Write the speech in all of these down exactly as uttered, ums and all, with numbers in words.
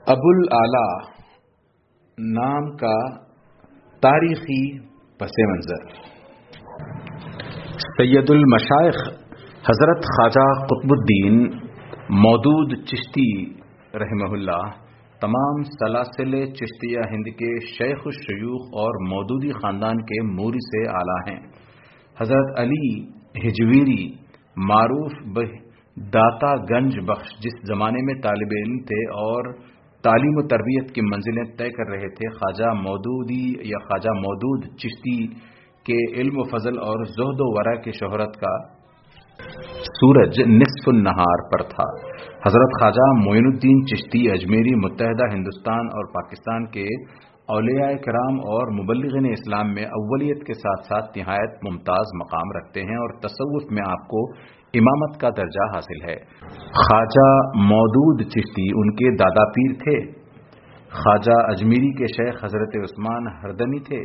ابوالعلا نام کا تاریخی پس منظر۔ سید المشائخ حضرت خواجہ قطب الدین مودود چشتی رحمہ اللہ تمام سلاسل چشتیہ ہند کے شیخ الشیوخ اور مودودی خاندان کے موری سے اعلیٰ ہیں۔ حضرت علی ہجویری معروف بہ داتا گنج بخش جس زمانے میں طالب علم تھے اور تعلیم و تربیت کی منزلیں طے کر رہے تھے، خواجہ مودودی یا خواجہ مودود چشتی کے علم و فضل اور زہد و ورع کی شہرت کا سورج نصف النہار پر تھا۔ حضرت خواجہ معین الدین چشتی اجمیری متحدہ ہندوستان اور پاکستان کے اولیاء کرام اور مبلغین اسلام میں اولیت کے ساتھ ساتھ نہایت ممتاز مقام رکھتے ہیں اور تصوف میں آپ کو امامت کا درجہ حاصل ہے۔ خواجہ مودود چشتی ان کے دادا پیر تھے۔ خواجہ اجمیری کے شیخ حضرت عثمان ہردنی تھے،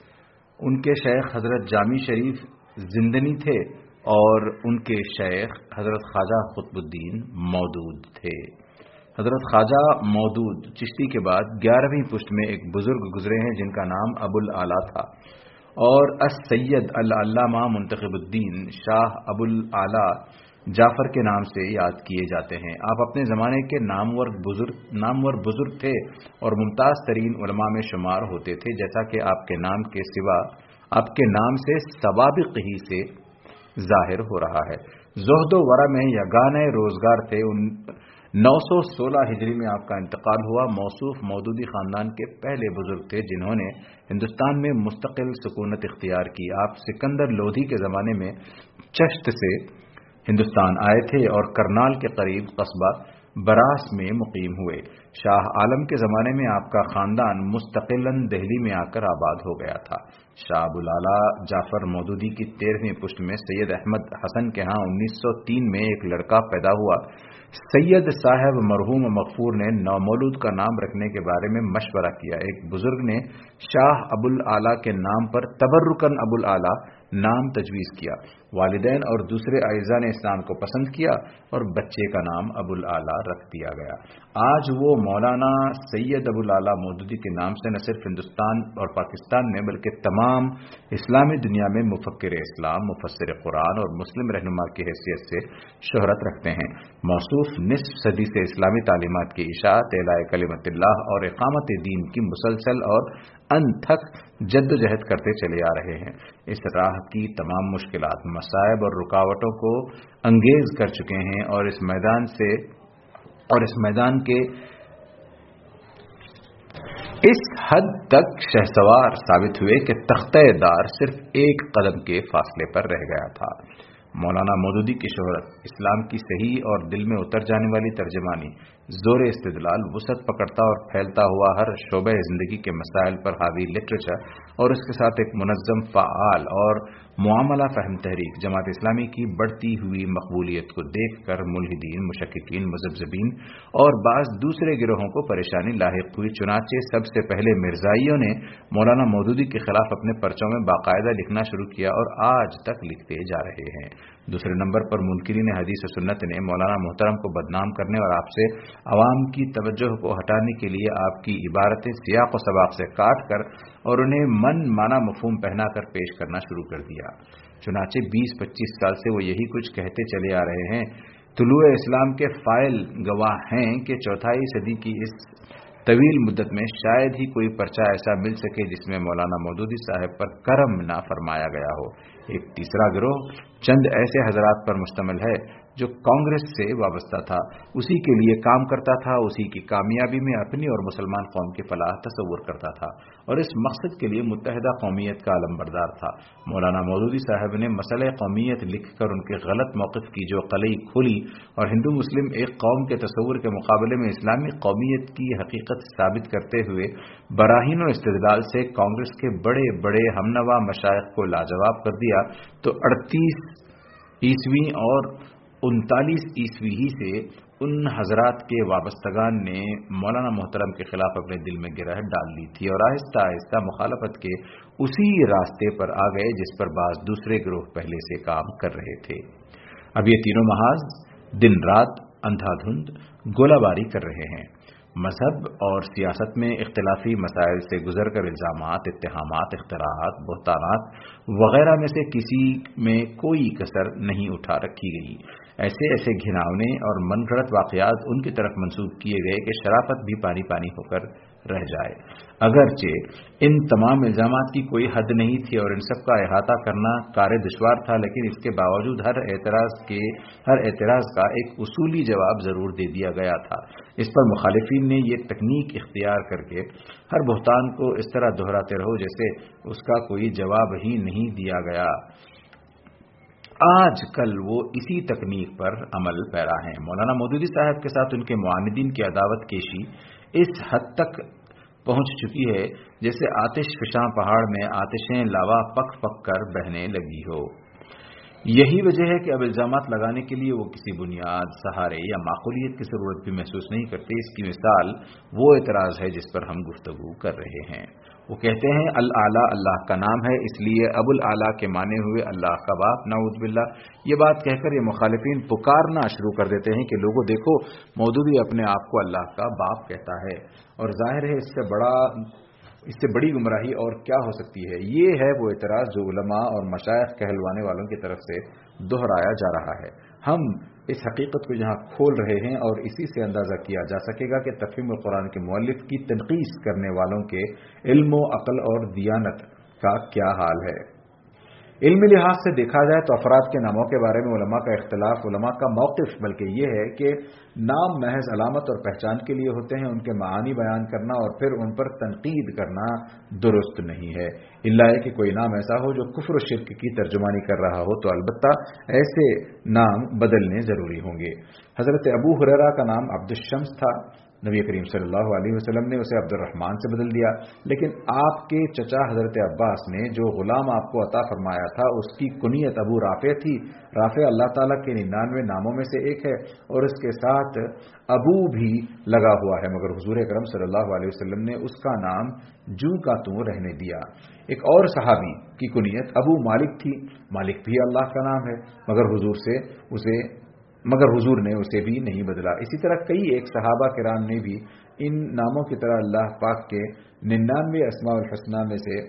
ان کے شیخ حضرت جامی شریف زندنی تھے اور ان کے شیخ حضرت خواجہ قطب الدین مودود تھے۔ حضرت خواجہ مودود چشتی کے بعد گیارہویں پشت میں ایک بزرگ گزرے ہیں جن کا نام ابوالعلا تھا اور السید العلامہ منتخب الدین شاہ ابوالعلا جعفر کے نام سے یاد کیے جاتے ہیں۔ آپ اپنے زمانے کے نامور بزرگ نامور بزرگ تھے اور ممتاز ترین علماء میں شمار ہوتے تھے، جیسا کہ آپ کے نام کے سوا آپ کے نام سے سوابق ہی سے ظاہر ہو رہا ہے۔ زہد و ورع میں یگانہ روزگار تھے۔ ان نو سو سولہ ہجری میں آپ کا انتقال ہوا۔ موصوف مودودی خاندان کے پہلے بزرگ تھے جنہوں نے ہندوستان میں مستقل سکونت اختیار کی۔ آپ سکندر لودھی کے زمانے میں چشت سے ہندوستان آئے تھے اور کرنال کے قریب قصبہ براس میں مقیم ہوئے۔ شاہ عالم کے زمانے میں آپ کا خاندان مستقلاً دہلی میں آ کر آباد ہو گیا تھا۔ شاہ ابوالعلا جعفر مودودی کی تیرہویں پشت میں سید احمد حسن کے ہاں انیس سو تین میں ایک لڑکا پیدا ہوا۔ سید صاحب مرحوم مغفور نے نومولود کا نام رکھنے کے بارے میں مشورہ کیا۔ ایک بزرگ نے شاہ ابوالعلا کے نام پر تبرکاً ابوالعلا نام تجویز کیا۔ والدین اور دوسرے اعزاء نے اسلام کو پسند کیا اور بچے کا نام ابوالعلا رکھ دیا گیا۔ آج وہ مولانا سید ابوالعلا مودودی کے نام سے نہ صرف ہندوستان اور پاکستان میں بلکہ تمام اسلامی دنیا میں مفکر اسلام، مفسر قرآن اور مسلم رہنما کی حیثیت سے شہرت رکھتے ہیں۔ موصوف نصف صدی سے اسلامی تعلیمات کی اشاعت، اعلاء کلمت اللہ اور اقامت دین کی مسلسل اور انتھک جد و جہد کرتے چلے آ رہے ہیں۔ اس راہ کی تمام مشکلات، مصائب اور رکاوٹوں کو انگیز کر چکے ہیں اور اس میدان سے اور اس میدان کے اس حد تک شہسوار ثابت ہوئے کہ تختہ دار صرف ایک قدم کے فاصلے پر رہ گیا تھا۔ مولانا مودودی کی شہرت، اسلام کی صحیح اور دل میں اتر جانے والی ترجمانی، زور استدلال، وسعت پکڑتا اور پھیلتا ہوا ہر شعبہ زندگی کے مسائل پر حاوی لٹریچر اور اس کے ساتھ ایک منظم، فعال اور معاملہ فہم تحریک، جماعت اسلامی کی بڑھتی ہوئی مقبولیت کو دیکھ کر ملحدین، مشککین، مذبذبین اور بعض دوسرے گروہوں کو پریشانی لاحق ہوئی۔ چنانچہ سب سے پہلے مرزائیوں نے مولانا مودودی کے خلاف اپنے پرچوں میں باقاعدہ لکھنا شروع کیا اور آج تک لکھتے جا رہے ہیں۔ دوسرے نمبر پر منکرین حدیث و سنت نے مولانا محترم کو بدنام کرنے اور آپ سے عوام کی توجہ کو ہٹانے کے لیے آپ کی عبارتیں سیاق و سباق سے کاٹ کر اور انہیں من مانا مفہوم پہنا کر پیش کرنا شروع کر دیا۔ چنانچہ بیس پچیس سال سے وہ یہی کچھ کہتے چلے آ رہے ہیں۔ طلوع اسلام کے فائل گواہ ہیں کہ چوتھائی صدی کی اس طویل مدت میں شاید ہی کوئی پرچہ ایسا مل سکے جس میں مولانا مودودی صاحب پر کرم نہ فرمایا گیا ہو۔ ایک تیسرا گروہ چند ایسے حضرات پر مشتمل ہے جو کانگریس سے وابستہ تھا، اسی کے لیے کام کرتا تھا، اسی کی کامیابی میں اپنی اور مسلمان قوم کی فلاح تصور کرتا تھا اور اس مقصد کے لیے متحدہ قومیت کا علمبردار تھا۔ مولانا مودودی صاحب نے مسئلہ قومیت لکھ کر ان کے غلط موقف کی جو قلعی کھلی اور ہندو مسلم ایک قوم کے تصور کے مقابلے میں اسلامی قومیت کی حقیقت ثابت کرتے ہوئے براہین و استدلال سے کانگریس کے بڑے بڑے ہمنوا مشائخ کو لاجواب کر دیا، تو اڑتیس عیسوی اور انتالیس عیسوی ہی سے ان حضرات کے وابستگان نے مولانا محترم کے خلاف اپنے دل میں گرہ ڈال لی تھی اور آہستہ آہستہ مخالفت کے اسی راستے پر آ گئے جس پر بعض دوسرے گروہ پہلے سے کام کر رہے تھے۔ اب یہ تینوں محاذ دن رات اندھا دھند گولہ باری کر رہے ہیں۔ مذہب اور سیاست میں اختلافی مسائل سے گزر کر الزامات، اتہامات، اختراعات، بہتانات وغیرہ میں سے کسی میں کوئی کسر نہیں اٹھا رکھی گئی۔ ایسے ایسے گھناونے اور من گھڑت واقعات ان کی طرف منسوب کیے گئے کہ شرافت بھی پانی پانی ہو کر رہ جائے۔ اگرچہ ان تمام الزامات کی کوئی حد نہیں تھی اور ان سب کا احاطہ کرنا کار دشوار تھا، لیکن اس کے باوجود ہر اعتراض کے ہر اعتراض کا ایک اصولی جواب ضرور دے دیا گیا تھا۔ اس پر مخالفین نے یہ تکنیک اختیار کر کے ہر بہتان کو اس طرح دہراتے رہو جیسے اس کا کوئی جواب ہی نہیں دیا گیا۔ آج کل وہ اسی تکنیک پر عمل پیرا ہیں۔ مولانا مودودی صاحب کے ساتھ ان کے معاندین کی عداوت کیشی اس حد تک پہنچ چکی ہے جیسے آتش فشاں پہاڑ میں آتشیں لاوا پک پک کر بہنے لگی ہو۔ یہی وجہ ہے کہ اب الزامات لگانے کے لیے وہ کسی بنیاد، سہارے یا معقولیت کی ضرورت بھی محسوس نہیں کرتے۔ اس کی مثال وہ اعتراض ہے جس پر ہم گفتگو کر رہے ہیں۔ وہ کہتے ہیں الاعلیٰ اللہ کا نام ہے، اس لیے ابو الاعلیٰ کے معنی ہوئے اللہ کا باپ، نعوذ باللہ۔ یہ بات کہہ کر یہ مخالفین پکارنا شروع کر دیتے ہیں کہ لوگوں دیکھو، مودودی اپنے آپ کو اللہ کا باپ کہتا ہے، اور ظاہر ہے اس سے بڑا اس سے بڑی گمراہی اور کیا ہو سکتی ہے۔ یہ ہے وہ اعتراض جو علماء اور مشائخ کہلوانے والوں کی طرف سے دہرایا جا رہا ہے۔ ہم اس حقیقت کو یہاں کھول رہے ہیں اور اسی سے اندازہ کیا جا سکے گا کہ تفہیم القرآن کے مؤلف کی تنقیص کرنے والوں کے علم و عقل اور دیانت کا کیا حال ہے۔ علمی لحاظ سے دیکھا جائے تو افراد کے ناموں کے بارے میں علماء کا اختلاف، علماء کا موقف بلکہ یہ ہے کہ نام محض علامت اور پہچان کے لیے ہوتے ہیں، ان کے معانی بیان کرنا اور پھر ان پر تنقید کرنا درست نہیں ہے، الا ہے کہ کوئی نام ایسا ہو جو کفر و شرک کی ترجمانی کر رہا ہو تو البتہ ایسے نام بدلنے ضروری ہوں گے۔ حضرت ابو ہریرہ کا نام عبد الشمس تھا، نبی کریم صلی اللہ علیہ وسلم نے اسے عبد الرحمن سے بدل دیا، لیکن آپ کے چچا حضرت عباس نے جو غلام آپ کو عطا فرمایا تھا اس کی کنیت ابو رافع تھی۔ رافع اللہ تعالیٰ کے ننانوے ناموں میں سے ایک ہے اور اس کے ساتھ ابو بھی لگا ہوا ہے، مگر حضور اکرم صلی اللہ علیہ وسلم نے اس کا نام جوں کا توں رہنے دیا۔ ایک اور صحابی کی کنیت ابو مالک تھی، مالک بھی اللہ کا نام ہے، مگر حضور سے اسے مگر حضور نے اسے بھی نہیں بدلا۔ اسی طرح کئی ایک صحابہ کرام نے بھی ان ناموں کی طرح اللہ پاک کے ننانوے اسماء الحسنہ میں سے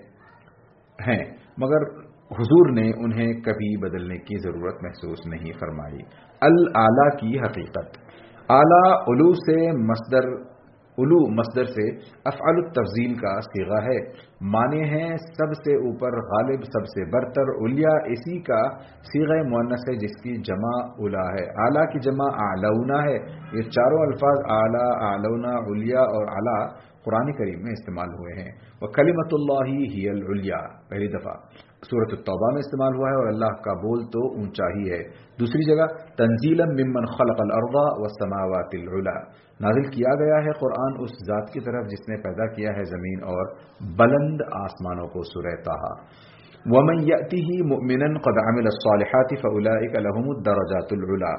ہیں، مگر حضور نے انہیں کبھی بدلنے کی ضرورت محسوس نہیں فرمائی۔ الاعلیٰ کی حقیقت، اعلیٰ علو سے مصدر علو مصدر سے افعال التفضیل کا صیغہ ہے، معنی ہیں سب سے اوپر، غالب، سب سے برتر۔ علیا اسی کا صیغہ مؤنث ہے جس کی جمع علا ہے۔ اعلیٰ کی جمع اعلونا ہے۔ یہ چاروں الفاظ اعلیٰ، اعلونا، علیا اور اعلیٰ قرآن کریم میں استعمال ہوئے ہیں۔ وَكَلِمَةُ اللَّهِ هِيَ الْعُلْيَا پہلی دفعہ سورۃ التوبہ میں استعمال ہوا ہے، اور اللہ کا بول تو اونچا ہی ہے۔ دوسری جگہ تنزیلا ممن خلق الارض والسماوات العلی، نازل کیا گیا ہے قرآن اس ذات کی طرف جس نے پیدا کیا ہے زمین اور بلند آسمانوں کو، سورہ طٰہٰ۔ ومن یأتہ مؤمنا قد عمل الصالحات فاولئک لهم الدرجات العلی،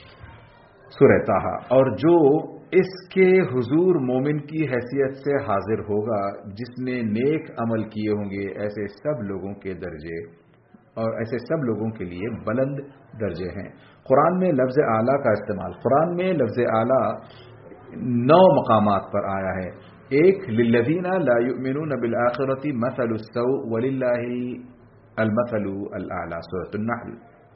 سورہ طٰہٰ۔ اور جو اس کے حضور مومن کی حیثیت سے حاضر ہوگا جس نے نیک عمل کیے ہوں گے، ایسے سب لوگوں کے درجے اور ایسے سب لوگوں کے لیے بلند درجے ہیں۔ قرآن میں لفظ اعلیٰ کا استعمال، قرآن میں لفظ اعلیٰ نو مقامات پر آیا ہے۔ ایک للذین لا یؤمنون بالآخرۃ مثل السوء وللہ المثل الاعلیٰ، سورۃ النحل۔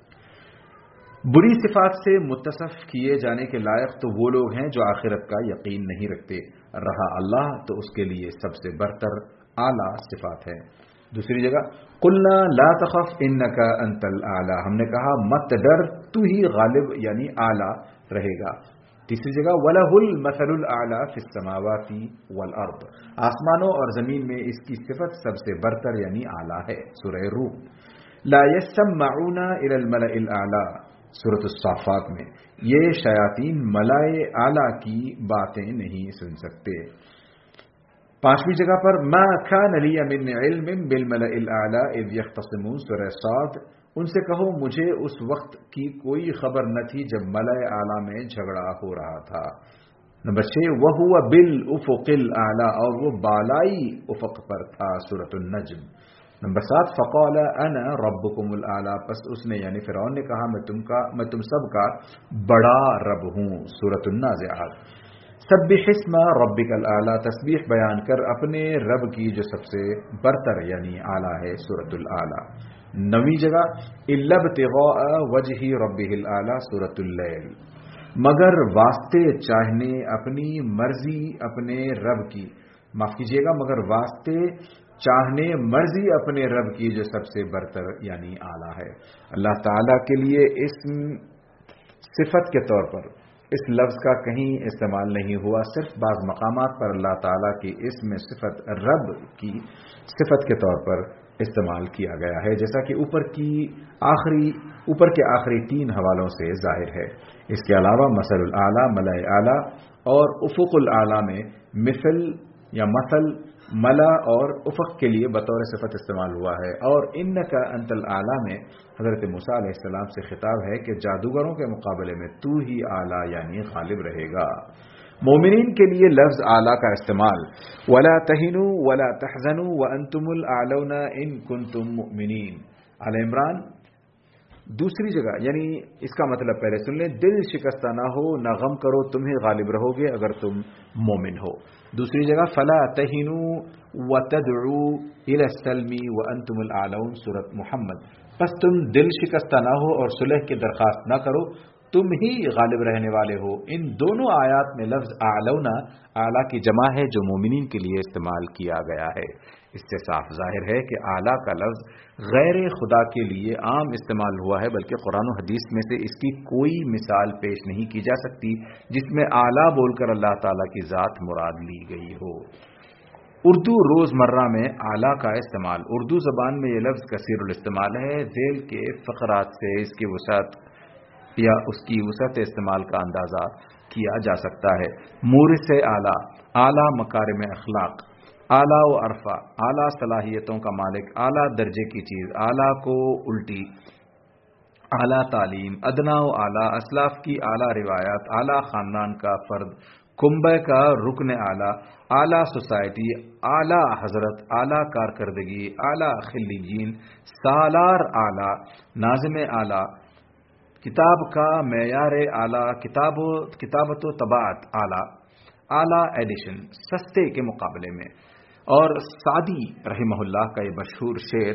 بری صفات سے متصف کیے جانے کے لائق تو وہ لوگ ہیں جو آخرت کا یقین نہیں رکھتے، رہا اللہ تو اس کے لیے سب سے برتر اعلیٰ صفات ہے۔ دوسری جگہ قلنا لا تخف انک انت الاعلی، ہم نے کہا مت ڈر، تو ہی غالب یعنی اعلیٰ رہے گا۔ تیسری جگہ وَلَهُ الْمَثَلُ الْأَعْلَى فِي السَّمَاوَاتِ وَالْأَرْضِ، آسمانوں اور زمین میں اس کی صفت سب سے برتر یعنی اعلیٰ ہے، سورہ روم۔ لا يَسَّمَّعُونَ إِلَى الْمَلَإِ الْأَعْلَى، سورۃ الصافات میں، یہ شیاطین ملائے اعلیٰ کی باتیں نہیں سن سکتے۔ پانچویں جگہ پر ما كان لي من علم بالملأ الاعلى اذ يختصمون، سورہ صاد، ان سے کہو مجھے اس وقت کی کوئی خبر نہ تھی جب ملأ اعلیٰ میں جھگڑا ہو رہا تھا۔ نمبر چھ وَهُوَ بِالْأُفُقِ الْأَعْلَى، اور وہ بالائی افق پر تھا، سورۃ النجم۔ نمبر سات فقال انا ربکم الاعلی، پس اس نے یعنی فرعون نے کہا میں تم کا میں تم سب کا بڑا رب ہوں، سورۃ النازعات۔ سبح اسم ربک الاعلی، تسبیح بیان کر اپنے رب کی جو سب سے برتر یعنی اعلیٰ ہے، سورۃ الاعلیٰ۔ نویں جگہ الا ابتغاء وجہ ربہ الاعلی، سورۃ اللیل، مگر واسطے چاہنے اپنی مرضی اپنے رب کی، معاف کیجیے گا مگر واسطے چاہنے مرضی اپنے رب کی جو سب سے برتر یعنی اعلیٰ ہے۔ اللہ تعالیٰ کے لیے اسم صفت کے طور پر اس لفظ کا کہیں استعمال نہیں ہوا، صرف بعض مقامات پر اللہ تعالیٰ کی اسم صفت رب کی صفت کے طور پر استعمال کیا گیا ہے، جیسا کہ اوپر کی آخری اوپر کے آخری تین حوالوں سے ظاہر ہے۔ اس کے علاوہ مثل الاعلیٰ، ملأ اعلیٰ اور افق الاعلیٰ میں مثل یا مثل ملا اور افق کے لیے بطور صفت استعمال ہوا ہے، اور انک انت الاعلیٰ میں حضرت موسیٰ علیہ السلام سے خطاب ہے کہ جادوگروں کے مقابلے میں تو ہی اعلیٰ یعنی غالب رہے گا۔ مومنین کے لیے لفظ اعلیٰ کا استعمال ولا تہنوا ولا تحزنوا وانتم الاعلون ان کنتم مؤمنین، آل عمران دوسری جگہ، یعنی اس کا مطلب پہلے سن لیں، دل شکستہ نہ ہو، نہ غم کرو، تم ہی غالب رہو گے اگر تم مومن ہو۔ دوسری جگہ فلا تہنوا وتدعوا الى السلم وانتم الاعلون، سورۃ محمد، پس تم دل شکستہ نہ ہو اور صلح کی درخواست نہ کرو، تم ہی غالب رہنے والے ہو۔ ان دونوں آیات میں لفظ اعلونا اعلیٰ کی جمع ہے جو مومنین کے لیے استعمال کیا گیا ہے۔ اس سے صاف ظاہر ہے کہ اعلیٰ کا لفظ غیر خدا کے لیے عام استعمال ہوا ہے، بلکہ قرآن و حدیث میں سے اس کی کوئی مثال پیش نہیں کی جا سکتی جس میں اعلیٰ بول کر اللہ تعالیٰ کی ذات مراد لی گئی ہو۔ اردو روز مرہ میں اعلیٰ کا استعمال، اردو زبان میں یہ لفظ کثیر الاستعمال ہے، ذیل کے فقرات سے اس کی وسعت یا اس کی وسعت استعمال کا اندازہ کیا جا سکتا ہے۔ مورث اعلیٰ، اعلیٰ مکارم اخلاق، اعلیٰ و عرفہ، اعلیٰ صلاحیتوں کا مالک، اعلیٰ درجے کی چیز، اعلیٰ کو الٹی، اعلیٰ تعلیم، ادنا و اعلیٰ، اسلاف کی اعلیٰ روایات، اعلیٰ خاندان کا فرد، کنبہ کا رکن اعلیٰ، اعلیٰ سوسائٹی، اعلیٰ حضرت، اعلیٰ کارکردگی، اعلیٰ خلیجین، سالار اعلیٰ، ناظم اعلیٰ، کتاب کا معیار اعلیٰ، کتاب و کتابت و طباعت اعلیٰ، اعلیٰ ایڈیشن، سستے کے مقابلے میں۔ اور سعدی رحمہ اللہ کا یہ مشہور شعر،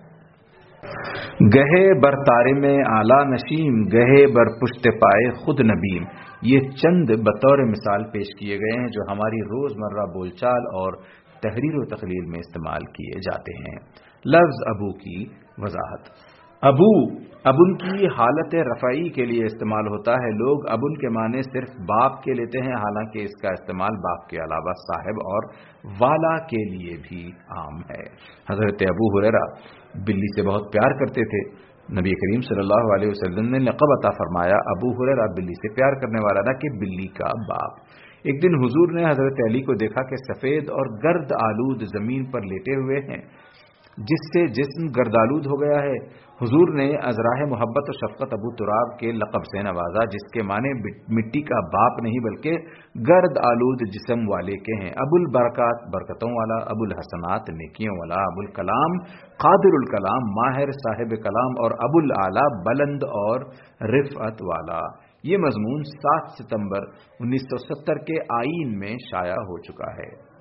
گہے بر تارے میں اعلیٰ نشیم، گہے بر پشت پائے خود نبیم، یہ چند بطور مثال پیش کیے گئے ہیں جو ہماری روز مرہ بول چال اور تحریر و تقریر میں استعمال کیے جاتے ہیں۔ لفظ ابو کی وضاحت، ابو ابن کی حالت رفعی کے لیے استعمال ہوتا ہے، لوگ ابن کے معنی صرف باپ کے لیتے ہیں، حالانکہ اس کا استعمال باپ کے علاوہ صاحب اور والا کے لیے بھی عام ہے۔ حضرت ابو ہریرہ بلی سے بہت پیار کرتے تھے، نبی کریم صلی اللہ علیہ وسلم نے لقب عطا فرمایا ابو ہریرہ بلی سے پیار کرنے والا، نہ کہ بلی کا باپ۔ ایک دن حضور نے حضرت علی کو دیکھا کہ سفید اور گرد آلود زمین پر لیٹے ہوئے ہیں، جس سے جسم گردآلود ہو گیا ہے۔ حضور نے ازراہ محبت و شفقت ابو تراب کے لقب سے نوازا، جس کے معنی مٹی کا باپ نہیں بلکہ گرد آلود جسم والے کے ہیں۔ ابو البرکات برکتوں والا، ابو الحسنات نیکیوں والا، ابو الکلام قادر الکلام ماہر صاحب کلام، اور ابو الاعلی بلند اور رفعت والا۔ یہ مضمون سات ستمبر انیس سو ستر کے آئین میں شائع ہو چکا ہے۔